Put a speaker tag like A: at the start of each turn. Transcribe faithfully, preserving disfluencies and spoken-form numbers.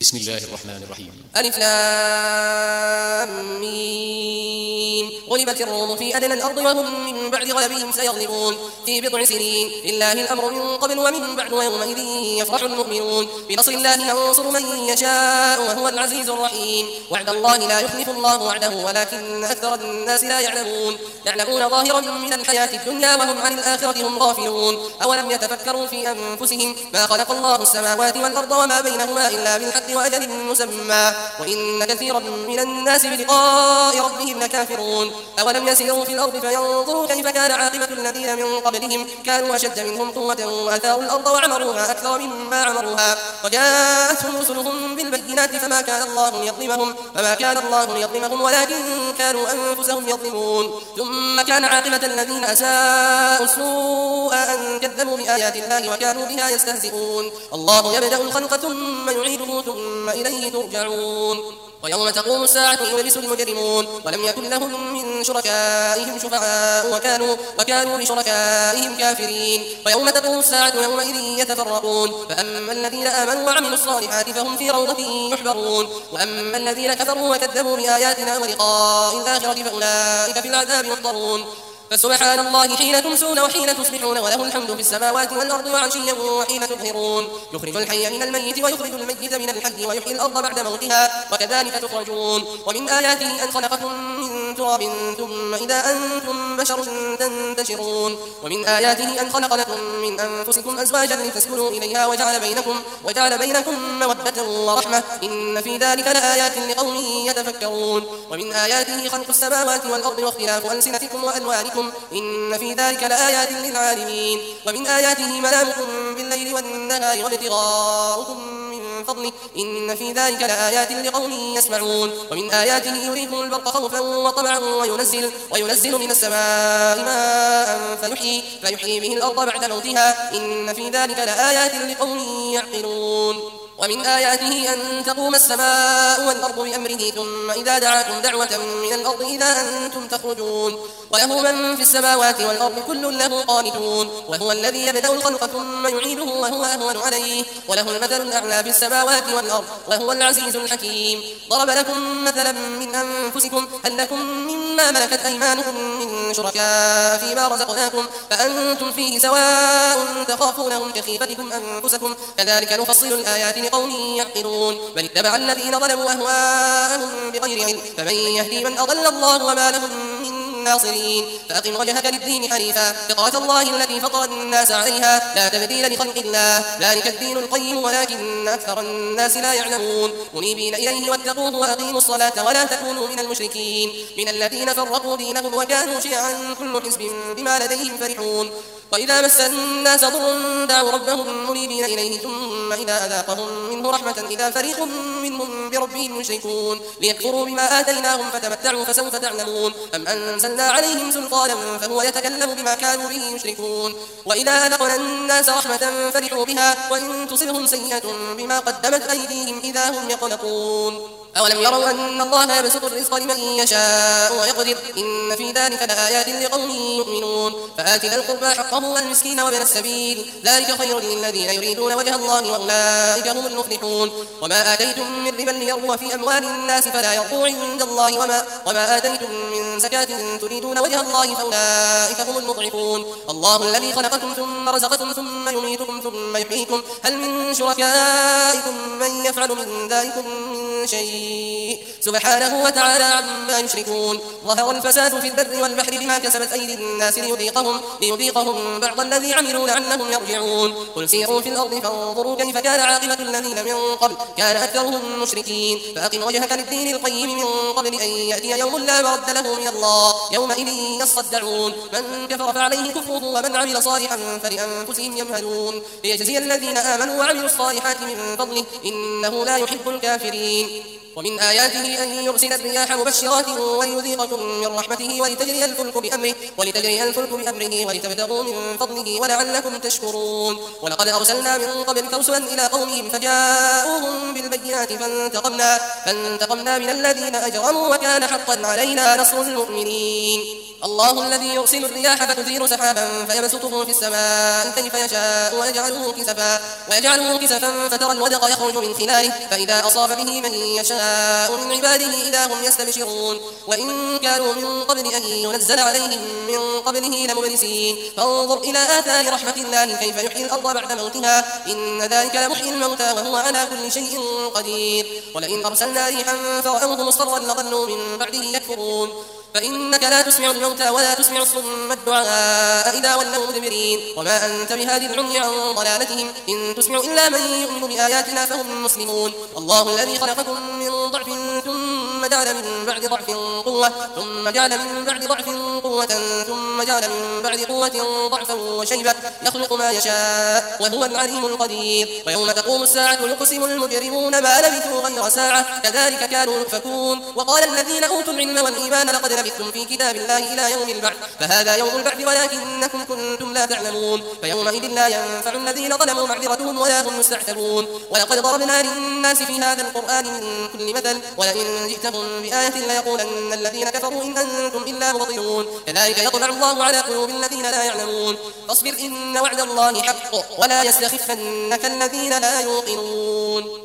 A: بسم الله الرحمن الرحيم.
B: ألف لام ميم. غلبت الروم في أدنى الأرض وهم من بعد غلبهم سيغلبون في بضع سنين لله الأمر من قبل ومن بعد ويومئذ يفرح المؤمنون بنصر الله ينصر من يشاء وهو العزيز الرحيم. وعد الله لا يخلف الله وعده ولكن أكثر الناس لا يعلمون يعلمون ظاهرا من الحياة الدنيا وهم عن الآخرة هم غافلون. أولم يتفكروا في أنفسهم ما خلق الله السماوات والأرض وما بينهما إلا بالحق وأجل مسمى وإن كثيرا من الناس بلقاء ربهم لكافرون. أولم يسيروا في الأرض فينظروا كيف كان عاقبة الذين من قبلهم كانوا أشد منهم قوة وأثاروا الأرض وعمروها أكثر مما عمروها وجاءتهم رسلهم بالبينات فما كان الله ليظلمهم فما كان الله ليظلمهم ولكن كانوا أنفسهم يظلمون. ثم كان عاقبة الذين أساءوا السوء أن كذبوا بآيات الله وكانوا بها يستهزئون. الله يبدأ الخلق ثم يعيده ثم إليه ترجعون. ويوم تقوم الساعة يبلس المجرمون ولم يكن لهم من شركائهم شفعاء وكانوا, وكانوا بشركائهم كافرين. ويوم تقوم الساعة يومئذ يتفرقون فأما الذين آمنوا وعملوا الصالحات فهم في روضة يحبرون وأما الذين كفروا وكذبوا بآياتنا ولقاء الآخرة فأولئك في العذاب محضرون. فسبحان الله حين تمسون وحين تصبحون وله الحمد في السماوات والأرض وعشيا وحين تظهرون. يخرج الحي من الميت ويخرج الميت من الحي ويحيي الأرض بعد موتها وكذلك تخرجون. ومن آياته أن خلقكم من تراب ثم إذا أنتم بشر تنتشرون. ومن آياته أن خلق لكم من أنفسكم أزواجا لتسكنوا إليها وجعل بينكم, وجعل بينكم مودة ورحمة إن في ذلك لآيات لقوم يتفكرون. ومن آياته خلق السماوات والأرض واختلاف ألسنتكم وألوانكم إن في ذلك لآيات للعالمين. ومن آياته منامكم بالليل والنهار وابتغاؤكم من فضله إن في ذلك لآيات لقوم يسمعون. ومن آياته يريكم البرق خوفا وطمعا وينزل, وينزل من السماء ماء فيحيي, فيحيي به الأرض بعد موتها إن في ذلك لآيات لقوم يعقلون. ومن آياته أن تقوم السماء والأرض بأمره ثم إذا دعاكم دعوة من الأرض إذا أنتم تخرجون. وله من في السماوات والأرض كل له قانتون. وهو الذي يبدأ الخلق ثم يعيده وهو أهون عليه وله المثل الأعلى في السماوات والأرض وهو العزيز الحكيم. ضرب لكم مثلا من أنفسكم هل لكم مما ملكت أيمانكم من شركاء فيما رزقناكم فأنتم فيه سواء تخافونهم كخيفتكم أنفسكم كذلك نفصل الآيات لقوم يعقلون. بل اتبع الذين ظلموا أهواءهم بغير علم فمن يهدي من أضل الله وما لهم من ناصرين. فأقم وجهك للدين حنيفا فطرة الله التي فطر الناس عليها لا تبديل لخلق الله ذلك الدين القيم ولكن أكثر الناس لا يعلمون. منيبين إليه واتقوه وأقيموا الصلاة ولا تكونوا من المشركين من الذين فرقوا دينهم وكانوا شيعا كل حزب بما لديهم فرحون. وإذا مس الناس ضر دعوا ربهم منيبين إليه ثم إذا أذاقهم منه رحمة إذا فريق منهم بربهم يشركون ليكفروا بما آتيناهم فتمتعوا فسوف تعلمون. أم أنزلنا عليهم سلطانا فهو يتكلم بما كانوا به يشركون. وإذا أذقنا الناس رحمة فرحوا بها وإن تصبهم سيئة بما قدمت أيديهم إذا هم يقنطون. أولم يروا أن الله يبسط الرزق لمن يشاء ويقدر إن في ذلك لآيات لقوم يؤمنون. فآت ذا القربى حقه والمسكين وابن السبيل ذلك خير للذين يريدون وجه الله وأولئك هم المفلحون. وما آتيتم من ربا ليربو في أموال الناس فلا يربو عند الله وما, وما آتيتم من زكاة تريدون وجه الله فأولئك هم المضعفون. الله الذي خلقكم ثم رزقكم ثم يميتكم ثم يحييكم هل من شركائكم من يفعل من ذلكم من شيء سبحانه وتعالى عما يشركون. ظهر الفساد في البر والبحر بما كسبت أيدي الناس ليذيقهم, ليذيقهم بعض الذي عملوا لعلهم يرجعون. قل سيروا في الأرض فانظروا كيف كان عاقبة الذين من قبل كان أكثرهم مشركين. فأقم وجهك للدين القيم من قبل أن يأتي يوم لا مرد له من الله يومئذ يصدعون. من كفر فعليه كفره ومن عمل صالحا فلأنفسهم يمهدون ليجزي الذين آمنوا وعملوا الصالحات من فضله إنه لا يحب الكافرين. ومن آياته أن يرسل الرياح مبشرات وليذيقكم من رحمته ولتجري الفلك بأمره, ولتجري الفلك بأمره ولتبتغوا من فضله ولعلكم تشكرون. ولقد أرسلنا من قبلك رسلا إلى قومهم فجاءوهم بالبينات السيئات فانتقمنا, فانتقمنا من الذين أجرموا وكان حقا علينا نصر المؤمنين. الله الذي يرسل الرياح فتثير سحابا فيبسطه في السماء كيف يشاء ويجعله كسفا, ويجعله كسفا فترى الودق يخرج من خلاله فإذا أصاب به من يشاء من عباده إذا هم يستبشرون. وإن كانوا من قبل أن ينزل عليهم من قبله لمبلسين. فانظر إلى آثار رحمة الله كيف يحيي الأرض بعد موتها إن ذلك لمحيي الموتى وهو على كل شيء قدير. ولئن أرسلنا ريحا فرأوه مصفرا لظلوا من بعده يكفرون. فإنك لا تسمع الموتى ولا تسمع الصم الدعاء إذا ولوا مدبرين. وما أنت بهادي العمي عن ضلالتهم إن تسمع إلا من يؤمن بآياتنا فهم مسلمون. الله الذي خلقكم من ضعف ثم جعل من بعد ضعف قوة ثم جعل من بعد ضعف قوة ثم جعل من بعد قوة ضعفا وشيبة يخلق ما يشاء وهو العليم القدير. ويوم تقوم الساعة يقسم المجرمون ما لبثوا غير ساعة كذلك كانوا يؤفكون. وقال الذين أوتوا العلم والإيمان لقد لبثتم في كتاب الله إلى يوم البعث فهذا يوم البعث ولكنكم كنتم لا تعلمون. فيومئذ لا ينفع الذين ظلموا معذرتهم ولا هم يستعتبون. ولقد ضربنا للناس في هذا القرآن من كل مثل ولئن جئتهم بآية ليقولن الذين كفروا إن أنتم إلا مبطلون. كذلك يطبع الله على قلوب الذين لا يعلمون. فاصبر إن وعد الله حق ولا يستخفنك الذين لا يوقنون.